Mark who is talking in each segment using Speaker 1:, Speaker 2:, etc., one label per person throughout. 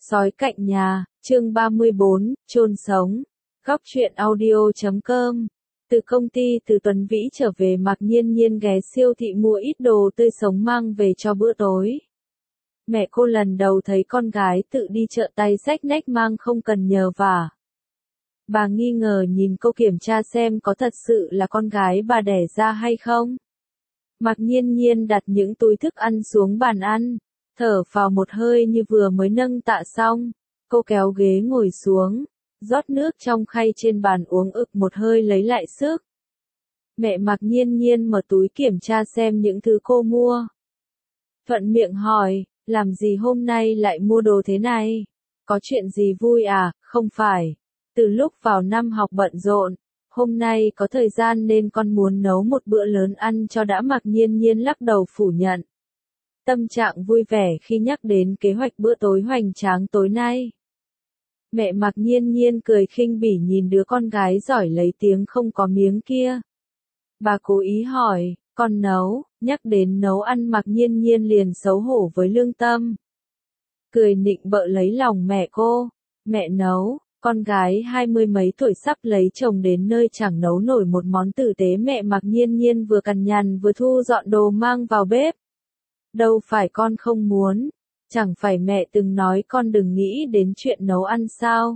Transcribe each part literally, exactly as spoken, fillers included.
Speaker 1: Sói cạnh nhà, chương ba mươi bốn, chôn sống. Góc truyện audio chấm com. Từ công ty Từ Tuấn Vĩ trở về, Mạc Nhiên Nhiên ghé siêu thị mua ít đồ tươi sống mang về cho bữa tối. Mẹ cô lần đầu thấy con gái tự đi chợ tay xách nách mang không cần nhờ vả. Bà nghi ngờ nhìn cô, kiểm tra xem có thật sự là con gái bà đẻ ra hay không. Mạc Nhiên Nhiên đặt những túi thức ăn xuống bàn ăn, thở phào một hơi như vừa mới nâng tạ xong. Cô kéo ghế ngồi xuống, rót nước trong khay trên bàn uống ực một hơi lấy lại sức. Mẹ Mạc Nhiên Nhiên mở túi kiểm tra xem những thứ cô mua. Thuận miệng hỏi, làm gì hôm nay lại mua đồ thế này? Có chuyện gì vui à? Không phải. Từ lúc vào năm học bận rộn, hôm nay có thời gian nên con muốn nấu một bữa lớn ăn cho đã. Mạc Nhiên Nhiên lắc đầu phủ nhận. Tâm trạng vui vẻ khi nhắc đến kế hoạch bữa tối hoành tráng tối nay. Mẹ Mạc Nhiên Nhiên cười khinh bỉ nhìn đứa con gái giỏi lấy tiếng không có miếng kia. Bà cố ý hỏi, con nấu? Nhắc đến nấu ăn, Mạc Nhiên Nhiên liền xấu hổ với lương tâm. Cười nịnh bợ lấy lòng mẹ cô. Mẹ nấu. Con gái hai mươi mấy tuổi sắp lấy chồng đến nơi chẳng nấu nổi một món tử tế. Mẹ Mạc Nhiên Nhiên vừa cằn nhằn vừa thu dọn đồ mang vào bếp. Đâu phải con không muốn, chẳng phải mẹ từng nói con đừng nghĩ đến chuyện nấu ăn sao?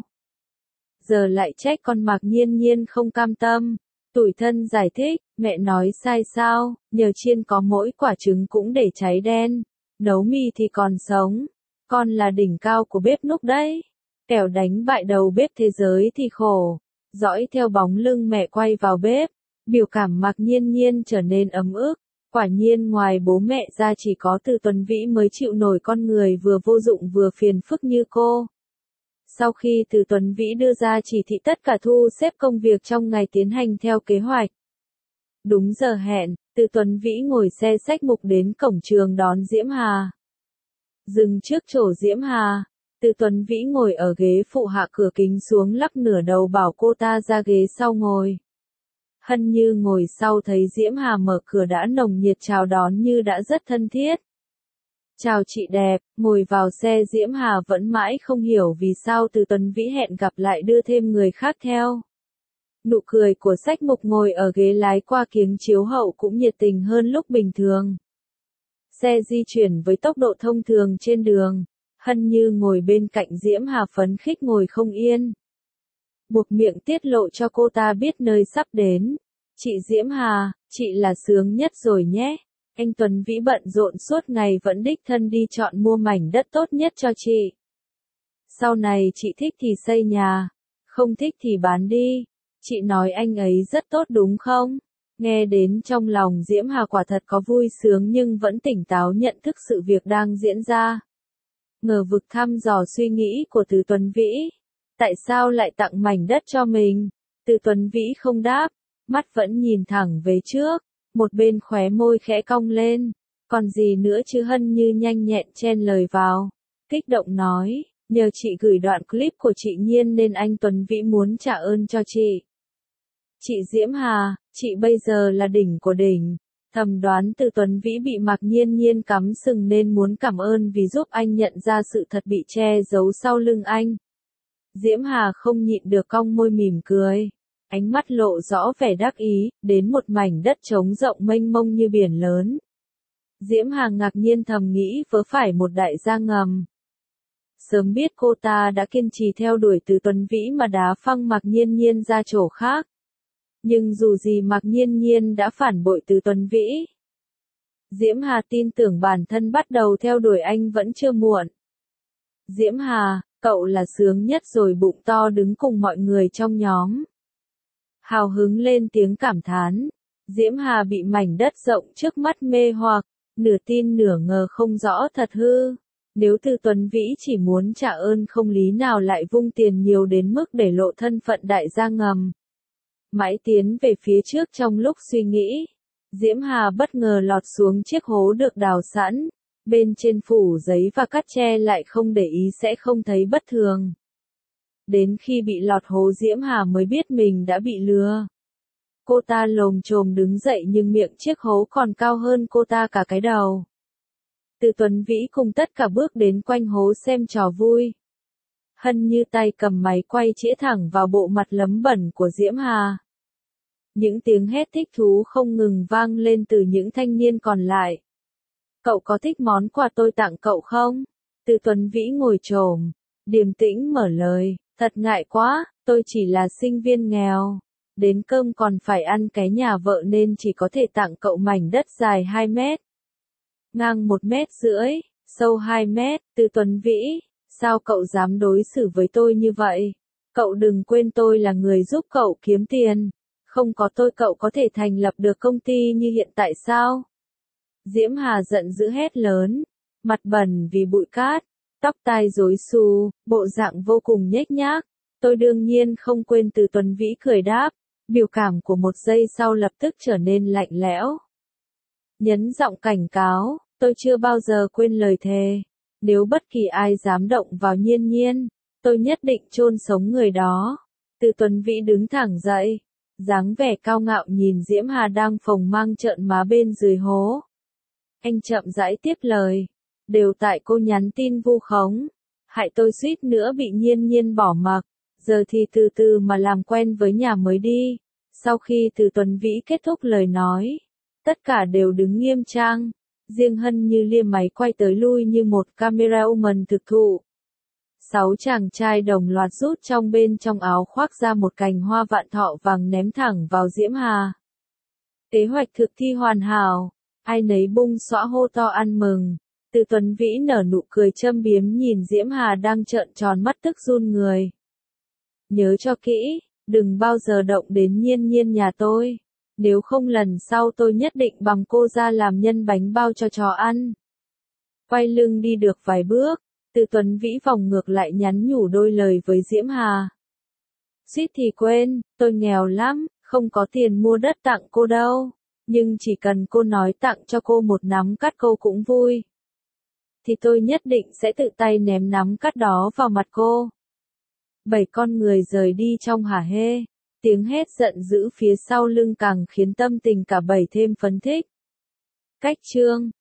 Speaker 1: Giờ lại trách con. Mạc Nhiên Nhiên không cam tâm, tủi thân giải thích, mẹ nói sai sao, nhờ chiên có mỗi quả trứng cũng để cháy đen, nấu mì thì còn sống, con là đỉnh cao của bếp núc đấy. Kẻo đánh bại đầu bếp thế giới thì khổ. Dõi theo bóng lưng mẹ quay vào bếp, biểu cảm Mạc Nhiên Nhiên trở nên ấm ức. Quả nhiên ngoài bố mẹ ra chỉ có Từ Tuấn Vĩ mới chịu nổi con người vừa vô dụng vừa phiền phức như cô. Sau khi Từ Tuấn Vĩ đưa ra chỉ thị tất cả thu xếp công việc trong ngày tiến hành theo kế hoạch. Đúng giờ hẹn, Từ Tuấn Vĩ ngồi xe xách mục đến cổng trường đón Diễm Hà. Dừng trước chỗ Diễm Hà, Từ Tuấn Vĩ ngồi ở ghế phụ, hạ cửa kính xuống lắc nửa đầu bảo cô ta ra ghế sau ngồi. Hân Như ngồi sau thấy Diễm Hà mở cửa đã nồng nhiệt chào đón như đã rất thân thiết. Chào chị đẹp. Ngồi vào xe, Diễm Hà vẫn mãi không hiểu vì sao Từ Tuấn Vĩ hẹn gặp lại đưa thêm người khác theo. Nụ cười của xách mục ngồi ở ghế lái qua kiếng chiếu hậu cũng nhiệt tình hơn lúc bình thường. Xe di chuyển với tốc độ thông thường trên đường. Hân Như ngồi bên cạnh Diễm Hà phấn khích ngồi không yên. Buộc miệng tiết lộ cho cô ta biết nơi sắp đến. Chị Diễm Hà, chị là sướng nhất rồi nhé. Anh Tuấn Vĩ bận rộn suốt ngày vẫn đích thân đi chọn mua mảnh đất tốt nhất cho chị. Sau này chị thích thì xây nhà, không thích thì bán đi. Chị nói anh ấy rất tốt đúng không? Nghe đến trong lòng Diễm Hà quả thật có vui sướng nhưng vẫn tỉnh táo nhận thức sự việc đang diễn ra. Ngờ vực thăm dò suy nghĩ của Từ Tuấn Vĩ. Tại sao lại tặng mảnh đất cho mình? Từ Tuấn Vĩ không đáp, mắt vẫn nhìn thẳng về trước, một bên khóe môi khẽ cong lên. Còn gì nữa chứ? Hân Như nhanh nhẹn chen lời vào, kích động nói, nhờ chị gửi đoạn clip của chị Nhiên nên anh Tuấn Vĩ muốn trả ơn cho chị. Chị Diễm Hà, chị bây giờ là đỉnh của đỉnh. Thầm đoán Từ Tuấn Vĩ bị Mạc Nhiên Nhiên cắm sừng nên muốn cảm ơn vì giúp anh nhận ra sự thật bị che giấu sau lưng anh. Diễm Hà không nhịn được cong môi mỉm cười, ánh mắt lộ rõ vẻ đắc ý, đến một mảnh đất trống rộng mênh mông như biển lớn. Diễm Hà ngạc nhiên thầm nghĩ vớ phải một đại gia ngầm. Sớm biết cô ta đã kiên trì theo đuổi Từ Tuấn Vĩ mà đá phăng Mạc Nhiên Nhiên ra chỗ khác. Nhưng dù gì Mạc Nhiên Nhiên đã phản bội Từ Tuấn Vĩ. Diễm Hà tin tưởng bản thân bắt đầu theo đuổi anh vẫn chưa muộn. Diễm Hà, cậu là sướng nhất rồi. Bụng to đứng cùng mọi người trong nhóm. Hào hứng lên tiếng cảm thán. Diễm Hà bị mảnh đất rộng trước mắt mê hoặc, nửa tin nửa ngờ không rõ thật hư. Nếu Từ Tuấn Vĩ chỉ muốn trả ơn không lý nào lại vung tiền nhiều đến mức để lộ thân phận đại gia ngầm. Mãi tiến về phía trước trong lúc suy nghĩ, Diễm Hà bất ngờ lọt xuống chiếc hố được đào sẵn, bên trên phủ giấy và cát tre lại không để ý sẽ không thấy bất thường. Đến khi bị lọt hố Diễm Hà mới biết mình đã bị lừa. Cô ta lồm chồm đứng dậy nhưng miệng chiếc hố còn cao hơn cô ta cả cái đầu. Từ Tuấn Vĩ cùng tất cả bước đến quanh hố xem trò vui. Hân như tay cầm máy quay chĩa thẳng vào bộ mặt lấm bẩn của Diễm Hà. Những tiếng hét thích thú không ngừng vang lên từ những thanh niên còn lại. Cậu có thích món quà tôi tặng cậu không? Từ Tuấn Vĩ ngồi chồm, điềm tĩnh mở lời, thật ngại quá, tôi chỉ là sinh viên nghèo. Đến cơm còn phải ăn cái nhà vợ nên chỉ có thể tặng cậu mảnh đất dài hai mét. Ngang một mét rưỡi, sâu hai mét, Từ Tuấn Vĩ, sao cậu dám đối xử với tôi như vậy? Cậu đừng quên tôi là người giúp cậu kiếm tiền. Không có tôi cậu có thể thành lập được công ty như hiện tại sao? Diễm Hà giận dữ hét lớn, mặt bẩn vì bụi cát, tóc tai rối xù, bộ dạng vô cùng nhếch nhác. Tôi đương nhiên không quên. Từ Tuấn Vĩ cười đáp, biểu cảm của một giây sau lập tức trở nên lạnh lẽo. Nhấn giọng cảnh cáo, tôi chưa bao giờ quên lời thề. Nếu bất kỳ ai dám động vào Nhiên Nhiên, tôi nhất định chôn sống người đó. Từ Tuấn Vĩ đứng thẳng dậy, dáng vẻ cao ngạo nhìn Diễm Hà đang phồng mang trợn má bên dưới hố. Anh chậm rãi tiếp lời, đều tại cô nhắn tin vu khống, hại tôi suýt nữa bị Nhiên Nhiên bỏ mặc, giờ thì từ từ mà làm quen với nhà mới đi. Sau khi Từ Tuấn Vĩ kết thúc lời nói, tất cả đều đứng nghiêm trang, riêng Hân như liêm máy quay tới lui như một camera woman thực thụ. Sáu chàng trai đồng loạt rút trong bên trong áo khoác ra một cành hoa vạn thọ vàng ném thẳng vào Diễm Hà. Kế hoạch thực thi hoàn hảo, ai nấy bung xõa hô to ăn mừng. Từ Tuấn Vĩ nở nụ cười châm biếm nhìn Diễm Hà đang trợn tròn mắt tức run người. Nhớ cho kỹ, đừng bao giờ động đến Nhiên Nhiên nhà tôi. Nếu không lần sau tôi nhất định bằng cô ra làm nhân bánh bao cho chó ăn. Quay lưng đi được vài bước, Từ Tuấn Vĩ vòng ngược lại nhắn nhủ đôi lời với Diễm Hà. Suýt thì quên, tôi nghèo lắm, không có tiền mua đất tặng cô đâu. Nhưng chỉ cần cô nói tặng cho cô một nắm cát cô cũng vui. Thì tôi nhất định sẽ tự tay ném nắm cát đó vào mặt cô. Bảy con người rời đi trong hả hê. Tiếng hét giận dữ phía sau lưng càng khiến tâm tình cả bảy thêm phấn khích. Cách chương